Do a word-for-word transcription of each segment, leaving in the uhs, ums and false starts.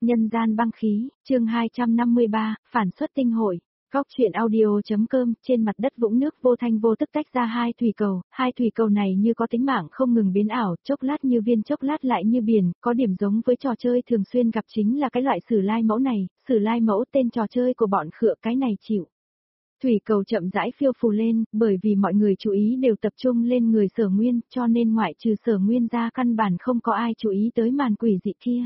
Nhân gian băng khí, chương hai trăm năm mươi ba, phản xuất tinh hội. Góc truyện audio.com, trên mặt đất vũng nước vô thanh vô tức tách ra hai thủy cầu, hai thủy cầu này như có tính mạng không ngừng biến ảo, chốc lát như viên chốc lát lại như biển, có điểm giống với trò chơi thường xuyên gặp chính là cái loại sử lai mẫu này, sử lai mẫu tên trò chơi của bọn khựa cái này chịu. Thủy cầu chậm rãi phiêu phù lên, bởi vì mọi người chú ý đều tập trung lên người Sở Nguyên, cho nên ngoại trừ Sở Nguyên ra căn bản không có ai chú ý tới màn quỷ dị kia.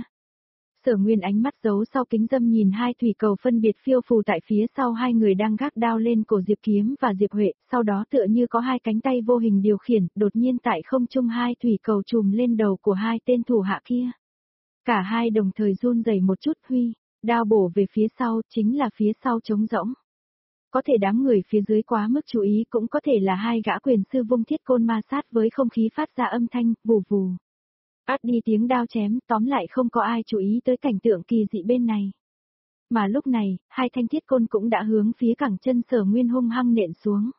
Sở Nguyên ánh mắt giấu sau kính dâm nhìn hai thủy cầu phân biệt phiêu phù tại phía sau hai người đang gác đao lên cổ Diệp Kiếm và Diệp Huệ, sau đó tựa như có hai cánh tay vô hình điều khiển, đột nhiên tại không trung hai thủy cầu trùm lên đầu của hai tên thủ hạ kia. Cả hai đồng thời run rẩy một chút, huy, đao bổ về phía sau, chính là phía sau trống rỗng. Có thể đám người phía dưới quá mức chú ý, cũng có thể là hai gã quyền sư vung thiết côn ma sát với không khí phát ra âm thanh, vù vù. Át đi tiếng đao chém, tóm lại không có ai chú ý tới cảnh tượng kỳ dị bên này. Mà lúc này, hai thanh thiết côn cũng đã hướng phía cẳng chân Sở Nguyên hung hăng nện xuống.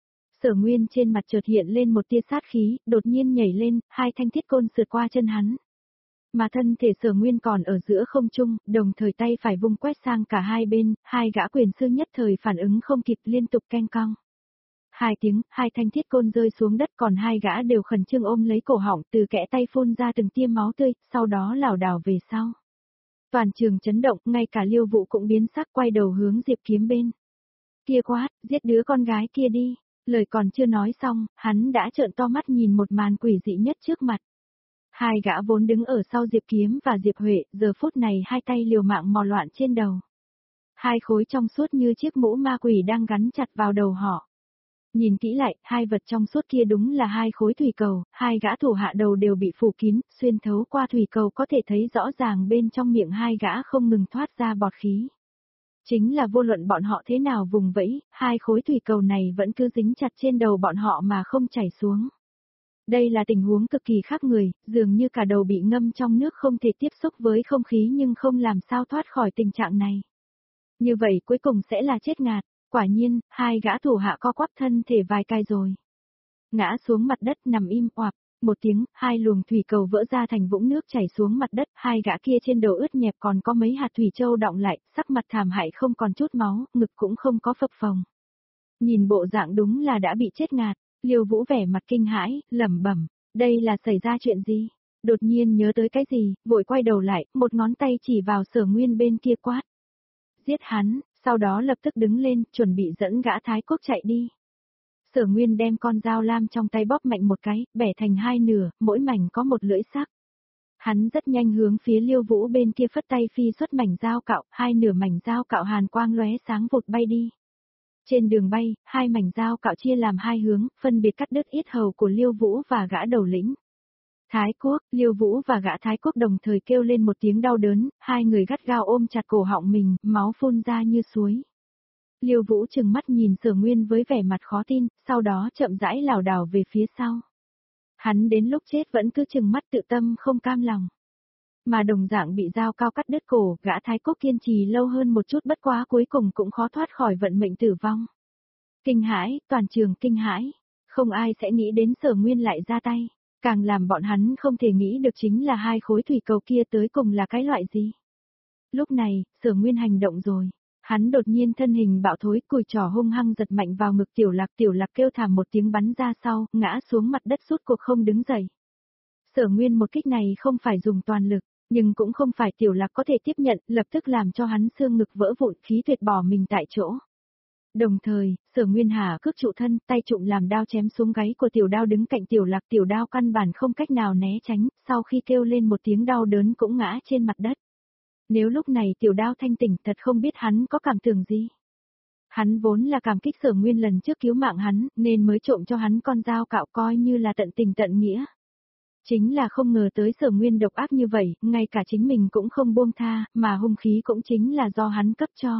Sở Nguyên trên mặt chợt hiện lên một tia sát khí, đột nhiên nhảy lên, hai thanh thiết côn sượt qua chân hắn. Mà thân thể Sở Nguyên còn ở giữa không trung, đồng thời tay phải vung quét sang cả hai bên, hai gã quyền sư nhất thời phản ứng không kịp liên tục keng cong. Hai tiếng, hai thanh thiết côn rơi xuống đất, còn hai gã đều khẩn trương ôm lấy cổ họng, từ kẽ tay phun ra từng tia máu tươi, sau đó lảo đảo về sau. Toàn trường chấn động, ngay cả Liêu Vũ cũng biến sắc, quay đầu hướng Diệp Kiếm bên. Kia quát, giết đứa con gái kia đi. Lời còn chưa nói xong, hắn đã trợn to mắt nhìn một màn quỷ dị nhất trước mặt. Hai gã vốn đứng ở sau Diệp Kiếm và Diệp Huệ, giờ phút này hai tay liều mạng mò loạn trên đầu. Hai khối trong suốt như chiếc mũ ma quỷ đang gắn chặt vào đầu họ. Nhìn kỹ lại, hai vật trong suốt kia đúng là hai khối thủy cầu, hai gã thủ hạ đầu đều bị phủ kín, xuyên thấu qua thủy cầu có thể thấy rõ ràng bên trong miệng hai gã không ngừng thoát ra bọt khí. Chính là vô luận bọn họ thế nào vùng vẫy, hai khối thủy cầu này vẫn cứ dính chặt trên đầu bọn họ mà không chảy xuống. Đây là tình huống cực kỳ khác người, dường như cả đầu bị ngâm trong nước không thể tiếp xúc với không khí nhưng không làm sao thoát khỏi tình trạng này. Như vậy cuối cùng sẽ là chết ngạt. Quả nhiên, hai gã thủ hạ co quắp thân thể vài cái rồi. Ngã xuống mặt đất nằm im oạp, một tiếng, hai luồng thủy cầu vỡ ra thành vũng nước chảy xuống mặt đất, hai gã kia trên đầu ướt nhẹp còn có mấy hạt thủy châu đọng lại, sắc mặt thảm hại không còn chút máu, ngực cũng không có phập phồng. Nhìn bộ dạng đúng là đã bị chết ngạt, Liêu Vũ vẻ mặt kinh hãi, lẩm bẩm, đây là xảy ra chuyện gì? Đột nhiên nhớ tới cái gì, vội quay đầu lại, một ngón tay chỉ vào Sở Nguyên bên kia quát. Giết hắn. Sau đó lập tức đứng lên, chuẩn bị dẫn gã Thái Quốc chạy đi. Sở Nguyên đem con dao lam trong tay bóp mạnh một cái, bẻ thành hai nửa, mỗi mảnh có một lưỡi sắc. Hắn rất nhanh hướng phía Liêu Vũ bên kia phất tay phi xuất mảnh dao cạo, hai nửa mảnh dao cạo hàn quang lóe sáng vụt bay đi. Trên đường bay, hai mảnh dao cạo chia làm hai hướng, phân biệt cắt đứt yết hầu của Liêu Vũ và gã đầu lĩnh. Thái Quốc, Liêu Vũ và gã Thái Quốc đồng thời kêu lên một tiếng đau đớn, hai người gắt gao ôm chặt cổ họng mình, máu phun ra như suối. Liêu Vũ trừng mắt nhìn Sở Nguyên với vẻ mặt khó tin, sau đó chậm rãi lảo đảo về phía sau. Hắn đến lúc chết vẫn cứ trừng mắt tự tâm không cam lòng. Mà đồng dạng bị dao cao cắt đứt cổ, gã Thái Quốc kiên trì lâu hơn một chút bất quá cuối cùng cũng khó thoát khỏi vận mệnh tử vong. Kinh hãi, toàn trường kinh hãi, không ai sẽ nghĩ đến Sở Nguyên lại ra tay. Càng làm bọn hắn không thể nghĩ được chính là hai khối thủy cầu kia tới cùng là cái loại gì. Lúc này, Sở Nguyên hành động rồi. Hắn đột nhiên thân hình bạo thối, cùi trỏ hung hăng giật mạnh vào ngực Tiểu Lạc. Tiểu Lạc kêu thảm một tiếng bắn ra sau, ngã xuống mặt đất sút cuộc không đứng dậy. Sở Nguyên một kích này không phải dùng toàn lực, nhưng cũng không phải Tiểu Lạc có thể tiếp nhận, lập tức làm cho hắn xương ngực vỡ vụn, khí tuyệt bỏ mình tại chỗ. Đồng thời, Sở Nguyên Hà cước trụ thân, tay trụng làm đao chém xuống gáy của Tiểu Đao đứng cạnh Tiểu Lạc. Tiểu Đao căn bản không cách nào né tránh, sau khi kêu lên một tiếng đau đớn cũng ngã trên mặt đất. Nếu lúc này Tiểu Đao thanh tỉnh thật không biết hắn có cảm tưởng gì. Hắn vốn là cảm kích Sở Nguyên lần trước cứu mạng hắn, nên mới trộm cho hắn con dao cạo coi như là tận tình tận nghĩa. Chính là không ngờ tới Sở Nguyên độc ác như vậy, ngay cả chính mình cũng không buông tha, mà hung khí cũng chính là do hắn cấp cho.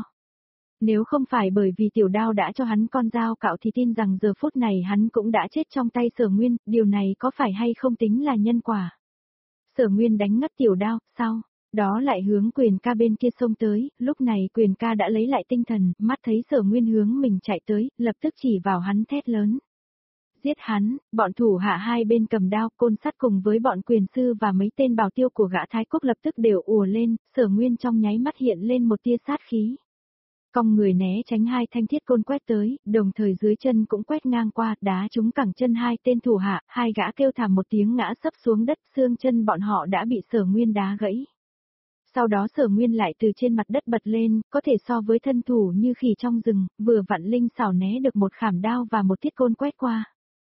Nếu không phải bởi vì Tiểu Đao đã cho hắn con dao cạo thì tin rằng giờ phút này hắn cũng đã chết trong tay Sở Nguyên, điều này có phải hay không tính là nhân quả. Sở Nguyên đánh ngất Tiểu Đao, sau đó lại hướng Quyền Ca bên kia xông tới, lúc này Quyền Ca đã lấy lại tinh thần, mắt thấy Sở Nguyên hướng mình chạy tới, lập tức chỉ vào hắn thét lớn. Giết hắn, bọn thủ hạ hai bên cầm đao, côn sắt cùng với bọn quyền sư và mấy tên bảo tiêu của gã Thái Quốc lập tức đều ùa lên, Sở Nguyên trong nháy mắt hiện lên một tia sát khí. Cong người né tránh hai thanh thiết côn quét tới, đồng thời dưới chân cũng quét ngang qua, đá trúng cẳng chân hai tên thủ hạ, hai gã kêu thảm một tiếng ngã sấp xuống đất, xương chân bọn họ đã bị Sở Nguyên đá gãy. Sau đó Sở Nguyên lại từ trên mặt đất bật lên, có thể so với thân thủ như khỉ trong rừng, vừa vặn linh xảo né được một khảm đao và một thiết côn quét qua.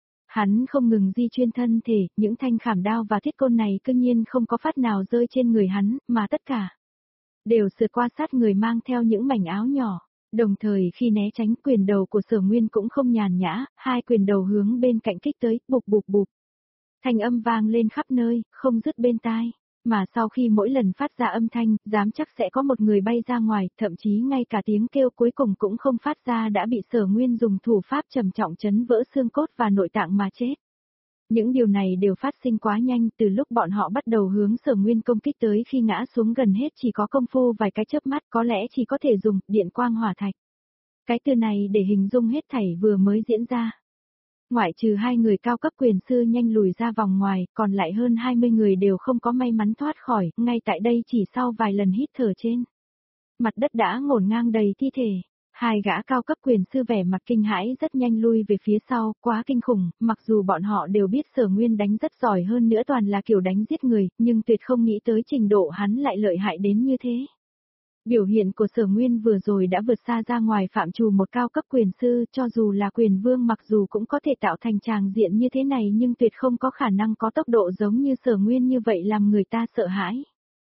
Hắn không ngừng di chuyên thân thể, những thanh khảm đao và thiết côn này cương nhiên không có phát nào rơi trên người hắn, mà tất cả đều sượt qua sát người mang theo những mảnh áo nhỏ. Đồng thời khi né tránh, quyền đầu của Sở Nguyên cũng không nhàn nhã, hai quyền đầu hướng bên cạnh kích tới, bụp bụp bụp. Thanh âm vang lên khắp nơi, không dứt bên tai. Mà sau khi mỗi lần phát ra âm thanh, dám chắc sẽ có một người bay ra ngoài, thậm chí ngay cả tiếng kêu cuối cùng cũng không phát ra đã bị Sở Nguyên dùng thủ pháp trầm trọng chấn vỡ xương cốt và nội tạng mà chết. Những điều này đều phát sinh quá nhanh, từ lúc bọn họ bắt đầu hướng Sở Nguyên công kích tới khi ngã xuống gần hết chỉ có công phu vài cái chớp mắt, có lẽ chỉ có thể dùng điện quang hỏa thạch. Cái từ này để hình dung hết thảy vừa mới diễn ra. Ngoại trừ hai người cao cấp quyền sư nhanh lùi ra vòng ngoài, còn lại hơn hai mươi người đều không có may mắn thoát khỏi, ngay tại đây chỉ sau vài lần hít thở trên. Mặt đất đã ngổn ngang đầy thi thể, hai gã cao cấp quyền sư vẻ mặt kinh hãi rất nhanh lui về phía sau, quá kinh khủng, mặc dù bọn họ đều biết Sở Nguyên đánh rất giỏi hơn nữa toàn là kiểu đánh giết người, nhưng tuyệt không nghĩ tới trình độ hắn lại lợi hại đến như thế. Biểu hiện của Sở Nguyên vừa rồi đã vượt xa ra ngoài phạm trù một cao cấp quyền sư, cho dù là quyền vương mặc dù cũng có thể tạo thành tràng diện như thế này nhưng tuyệt không có khả năng có tốc độ giống như Sở Nguyên như vậy làm người ta sợ hãi.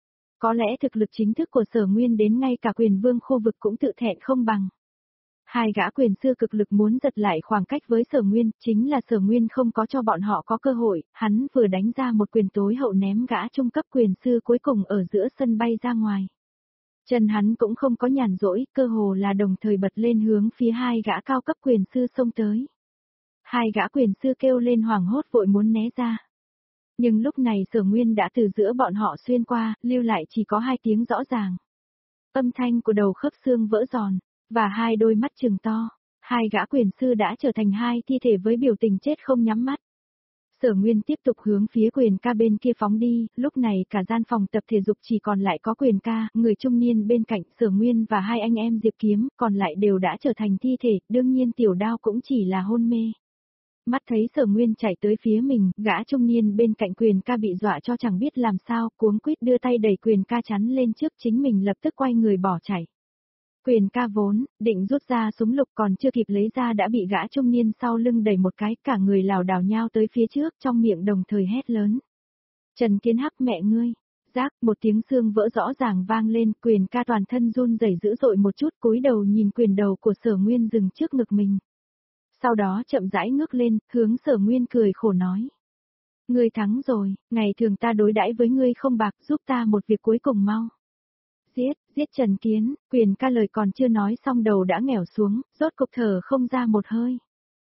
Có lẽ thực lực chính thức của Sở Nguyên đến ngay cả quyền vương khu vực cũng tự thẹn không bằng. Hai gã quyền sư cực lực muốn giật lại khoảng cách với Sở Nguyên, chính là Sở Nguyên không có cho bọn họ có cơ hội, hắn vừa đánh ra một quyền tối hậu ném gã trung cấp quyền sư cuối cùng ở giữa sân bay ra ngoài. Chân hắn cũng không có nhàn rỗi, cơ hồ là đồng thời bật lên hướng phía hai gã cao cấp quyền sư xông tới. Hai gã quyền sư kêu lên hoảng hốt vội muốn né ra. Nhưng lúc này Sở Nguyên đã từ giữa bọn họ xuyên qua, lưu lại chỉ có hai tiếng rõ ràng. Âm thanh của đầu khớp xương vỡ giòn, và hai đôi mắt trừng to. Hai gã quyền sư đã trở thành hai thi thể với biểu tình chết không nhắm mắt. Sở Nguyên tiếp tục hướng phía Quyền Ca bên kia phóng đi, lúc này cả gian phòng tập thể dục chỉ còn lại có Quyền Ca, người trung niên bên cạnh Sở Nguyên và hai anh em Diệp Kiếm, còn lại đều đã trở thành thi thể, đương nhiên Tiểu Đao cũng chỉ là hôn mê. Mắt thấy Sở Nguyên chạy tới phía mình, gã trung niên bên cạnh Quyền Ca bị dọa cho chẳng biết làm sao, cuống quýt đưa tay đẩy Quyền Ca chắn lên trước chính mình lập tức quay người bỏ chạy. Quyền Ca vốn, định rút ra súng lục còn chưa kịp lấy ra đã bị gã trung niên sau lưng đẩy một cái, cả người lảo đảo nhao tới phía trước trong miệng đồng thời hét lớn. Trần Kiến Hắc mẹ ngươi, rác, một tiếng xương vỡ rõ ràng vang lên, Quyền Ca toàn thân run rẩy dữ dội một chút cúi đầu nhìn quyền đầu của Sở Nguyên dừng trước ngực mình. Sau đó chậm rãi ngước lên, hướng Sở Nguyên cười khổ nói. Ngươi thắng rồi, ngày thường ta đối đãi với ngươi không bạc, giúp ta một việc cuối cùng mau. Giết, giết Trần Kiến, Quyền Ca lời còn chưa nói xong đầu đã nghẻo xuống, rốt cục thở không ra một hơi.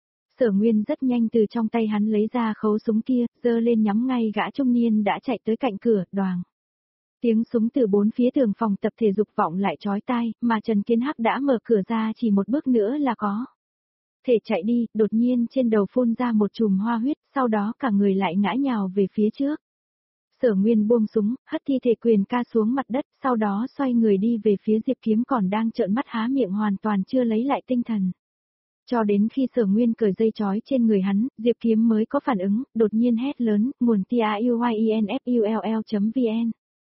Sở Nguyên rất nhanh từ trong tay hắn lấy ra khẩu súng kia, giơ lên nhắm ngay gã trung niên đã chạy tới cạnh cửa, đoàng. Tiếng súng từ bốn phía tường phòng tập thể dục vọng lại chói tai, mà Trần Kiến Hắc đã mở cửa ra chỉ một bước nữa là có thể chạy đi, đột nhiên trên đầu phun ra một chùm hoa huyết, sau đó cả người lại ngã nhào về phía trước. Sở Nguyên buông súng, hất thi thể Quyền Ca xuống mặt đất, sau đó xoay người đi về phía Diệp Kiếm còn đang trợn mắt há miệng hoàn toàn chưa lấy lại tinh thần. Cho đến khi Sở Nguyên cởi dây chói trên người hắn, Diệp Kiếm mới có phản ứng, đột nhiên hét lớn, nguồn T A U Y E N F U L L chấm V N.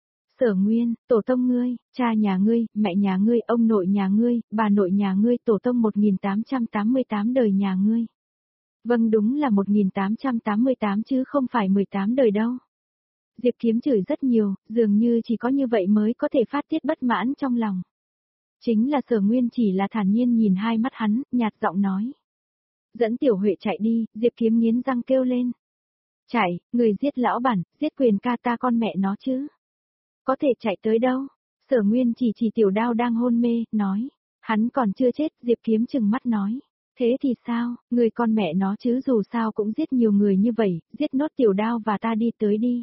Sở Nguyên, tổ tông ngươi, cha nhà ngươi, mẹ nhà ngươi, ông nội nhà ngươi, bà nội nhà ngươi, tổ tông một nghìn tám trăm tám mươi tám đời nhà ngươi. Vâng đúng là một nghìn tám trăm tám mươi tám chứ không phải mười tám đời đâu. Diệp Kiếm chửi rất nhiều, dường như chỉ có như vậy mới có thể phát tiết bất mãn trong lòng. Chính là Sở Nguyên chỉ là thản nhiên nhìn hai mắt hắn, nhạt giọng nói. Dẫn Tiểu Huệ chạy đi, Diệp Kiếm nghiến răng kêu lên. Chạy, người giết lão bản, giết Quyền Ca ta con mẹ nó chứ. Có thể chạy tới đâu? Sở Nguyên chỉ chỉ Tiểu Đao đang hôn mê, nói. Hắn còn chưa chết, Diệp Kiếm chừng mắt nói. Thế thì sao, người con mẹ nó chứ dù sao cũng giết nhiều người như vậy, giết nốt Tiểu Đao và ta đi tới đi.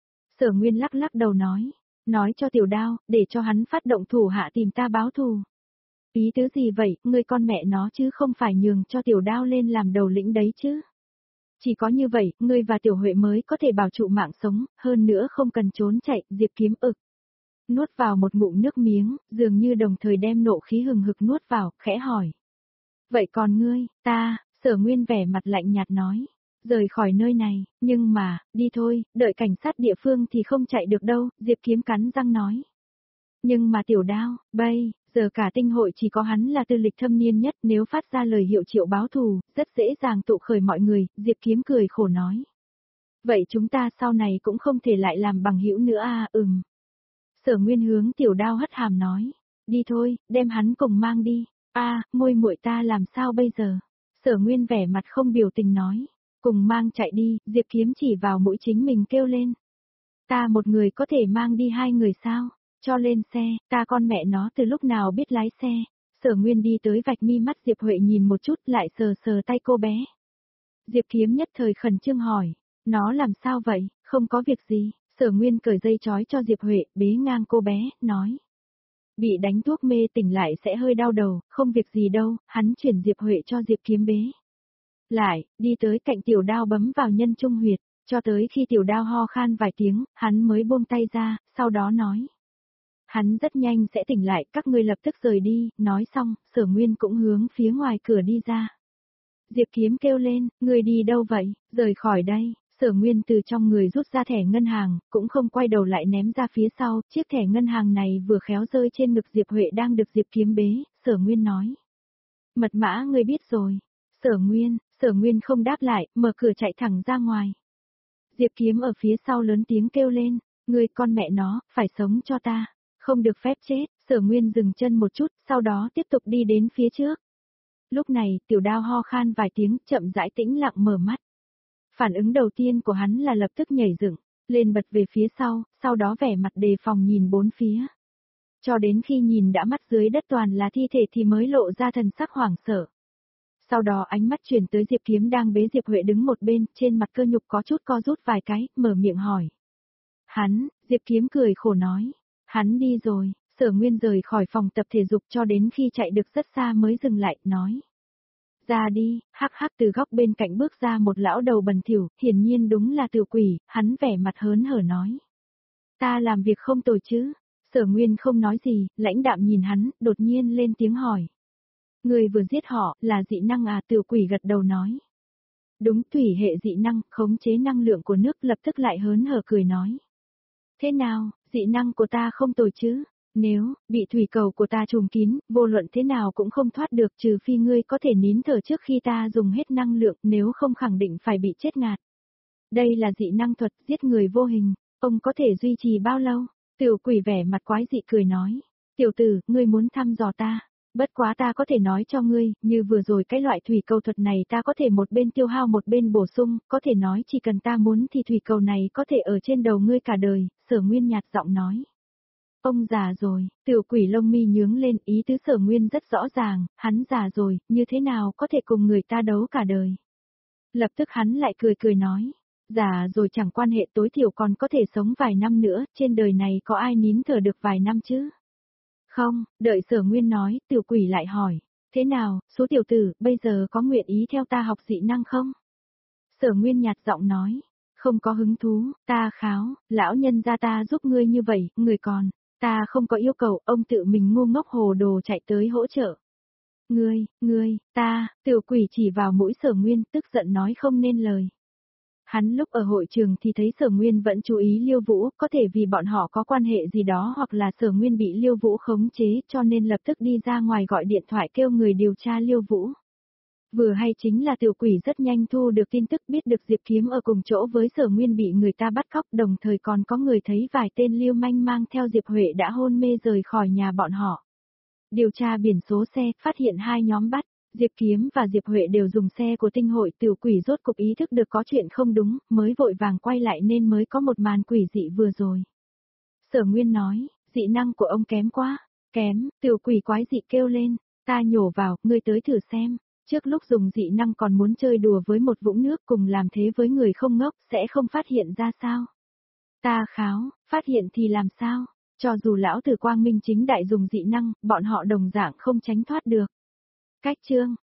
Sở Nguyên lắc lắc đầu nói. Nói cho Tiểu Đao, để cho hắn phát động thủ hạ tìm ta báo thù. Ý tứ gì vậy, người con mẹ nó chứ không phải nhường cho Tiểu Đao lên làm đầu lĩnh đấy chứ. Chỉ có như vậy, ngươi và Tiểu Huệ mới có thể bảo trụ mạng sống, hơn nữa không cần trốn chạy, Diệp Kiếm ực. Nuốt vào một ngụm nước miếng, dường như đồng thời đem nộ khí hừng hực nuốt vào, khẽ hỏi. Vậy còn ngươi, ta, Sở Nguyên vẻ mặt lạnh nhạt nói. Rời khỏi nơi này, nhưng mà, đi thôi, đợi cảnh sát địa phương thì không chạy được đâu, Diệp Kiếm cắn răng nói. Nhưng mà Tiểu Đao, bây, giờ cả tinh hội chỉ có hắn là tư lịch thâm niên nhất, nếu phát ra lời hiệu triệu báo thù, rất dễ dàng tụ khởi mọi người, Diệp Kiếm cười khổ nói. Vậy chúng ta sau này cũng không thể lại làm bằng hữu nữa à, ừm. Sở Nguyên hướng Tiểu Đao hất hàm nói, đi thôi, đem hắn cùng mang đi, a à, môi muội ta làm sao bây giờ? Sở Nguyên vẻ mặt không biểu tình nói, cùng mang chạy đi, Diệp Kiếm chỉ vào mũi chính mình kêu lên. Ta một người có thể mang đi hai người sao? Cho lên xe, ta con mẹ nó từ lúc nào biết lái xe. Sở Nguyên đi tới vạch mi mắt Diệp Huệ nhìn một chút lại sờ sờ tay cô bé. Diệp Kiếm nhất thời khẩn trương hỏi, nó làm sao vậy, không có việc gì. Sở Nguyên cởi dây trói cho Diệp Huệ, bế ngang cô bé, nói. Bị đánh thuốc mê tỉnh lại sẽ hơi đau đầu, không việc gì đâu, hắn chuyển Diệp Huệ cho Diệp Kiếm bế. Lại, đi tới cạnh Tiểu Đao bấm vào nhân trung huyệt, cho tới khi Tiểu Đao ho khan vài tiếng, hắn mới buông tay ra, sau đó nói. Hắn rất nhanh sẽ tỉnh lại, các ngươi lập tức rời đi, nói xong, Sở Nguyên cũng hướng phía ngoài cửa đi ra. Diệp Kiếm kêu lên, ngươi đi đâu vậy, rời khỏi đây. Sở Nguyên từ trong người rút ra thẻ ngân hàng, cũng không quay đầu lại ném ra phía sau, chiếc thẻ ngân hàng này vừa khéo rơi trên ngực Diệp Huệ đang được Diệp Kiếm bế, Sở Nguyên nói. Mật mã ngươi biết rồi. Sở Nguyên, Sở Nguyên không đáp lại, mở cửa chạy thẳng ra ngoài. Diệp Kiếm ở phía sau lớn tiếng kêu lên, ngươi con mẹ nó, phải sống cho ta, không được phép chết, Sở Nguyên dừng chân một chút, sau đó tiếp tục đi đến phía trước. Lúc này, Tiểu Đao ho khan vài tiếng, chậm rãi tĩnh lặng mở mắt. Phản ứng đầu tiên của hắn là lập tức nhảy dựng, lên bật về phía sau, sau đó vẻ mặt đề phòng nhìn bốn phía. Cho đến khi nhìn đã mắt dưới đất toàn là thi thể thì mới lộ ra thần sắc hoảng sợ. Sau đó ánh mắt chuyển tới Diệp Kiếm đang bế Diệp Huệ đứng một bên, trên mặt cơ nhục có chút co rút vài cái, mở miệng hỏi. Hắn, Diệp Kiếm cười khổ nói. Hắn đi rồi, Sở Nguyên rời khỏi phòng tập thể dục cho đến khi chạy được rất xa mới dừng lại, nói. Ra đi, hắc hắc từ góc bên cạnh bước ra một lão đầu bần thỉu, hiển nhiên đúng là Tiểu Quỷ, hắn vẻ mặt hớn hở nói. Ta làm việc không tồi chứ, Sở Nguyên không nói gì, lãnh đạm nhìn hắn, đột nhiên lên tiếng hỏi. Người vừa giết họ, là dị năng à, Tiểu Quỷ gật đầu nói. Đúng, thủy hệ dị năng, khống chế năng lượng của nước, lập tức lại hớn hở cười nói. Thế nào, dị năng của ta không tồi chứ? Nếu, bị thủy cầu của ta trùm kín, vô luận thế nào cũng không thoát được trừ phi ngươi có thể nín thở trước khi ta dùng hết năng lượng, nếu không khẳng định phải bị chết ngạt. Đây là dị năng thuật giết người vô hình, ông có thể duy trì bao lâu? Tiểu Quỷ vẻ mặt quái dị cười nói. Tiểu tử, ngươi muốn thăm dò ta. Bất quá ta có thể nói cho ngươi, như vừa rồi cái loại thủy cầu thuật này ta có thể một bên tiêu hao một bên bổ sung, có thể nói chỉ cần ta muốn thì thủy cầu này có thể ở trên đầu ngươi cả đời, Sở Nguyên nhạt giọng nói. Ông già rồi, Tiểu Quỷ lông mi nhướng lên, ý tứ Sở Nguyên rất rõ ràng, hắn già rồi, như thế nào có thể cùng người ta đấu cả đời. Lập tức hắn lại cười cười nói, già rồi chẳng quan hệ, tối thiểu còn có thể sống vài năm nữa, trên đời này có ai nín thở được vài năm chứ? Không, đợi Sở Nguyên nói, Tiểu Quỷ lại hỏi, thế nào, số tiểu tử, bây giờ có nguyện ý theo ta học dị năng không? Sở Nguyên nhạt giọng nói, không có hứng thú, ta kháo, lão nhân gia ta giúp ngươi như vậy, người còn, ta không có yêu cầu, ông tự mình ngu ngốc hồ đồ chạy tới hỗ trợ. Ngươi, ngươi, ta, Tiểu Quỷ chỉ vào mũi Sở Nguyên, tức giận nói không nên lời. Hắn lúc ở hội trường thì thấy Sở Nguyên vẫn chú ý Liêu Vũ, có thể vì bọn họ có quan hệ gì đó hoặc là Sở Nguyên bị Liêu Vũ khống chế cho nên lập tức đi ra ngoài gọi điện thoại kêu người điều tra Liêu Vũ. Vừa hay chính là Tiểu Quỷ rất nhanh thu được tin tức biết được Diệp Kiếm ở cùng chỗ với Sở Nguyên bị người ta bắt cóc, đồng thời còn có người thấy vài tên lưu manh mang theo Diệp Huệ đã hôn mê rời khỏi nhà bọn họ. Điều tra biển số xe, phát hiện hai nhóm bắt. Diệp Kiếm và Diệp Huệ đều dùng xe của tinh hội, Tiểu Quỷ rốt cục ý thức được có chuyện không đúng, mới vội vàng quay lại nên mới có một màn quỷ dị vừa rồi. Sở Nguyên nói, dị năng của ông kém quá, kém, Tiểu Quỷ quái dị kêu lên, ta nhổ vào, ngươi tới thử xem, trước lúc dùng dị năng còn muốn chơi đùa với một vũng nước cùng làm thế với người không ngốc, sẽ không phát hiện ra sao? Ta kháo, phát hiện thì làm sao? Cho dù lão tử quang minh chính đại dùng dị năng, bọn họ đồng dạng không tránh thoát được. Cách chương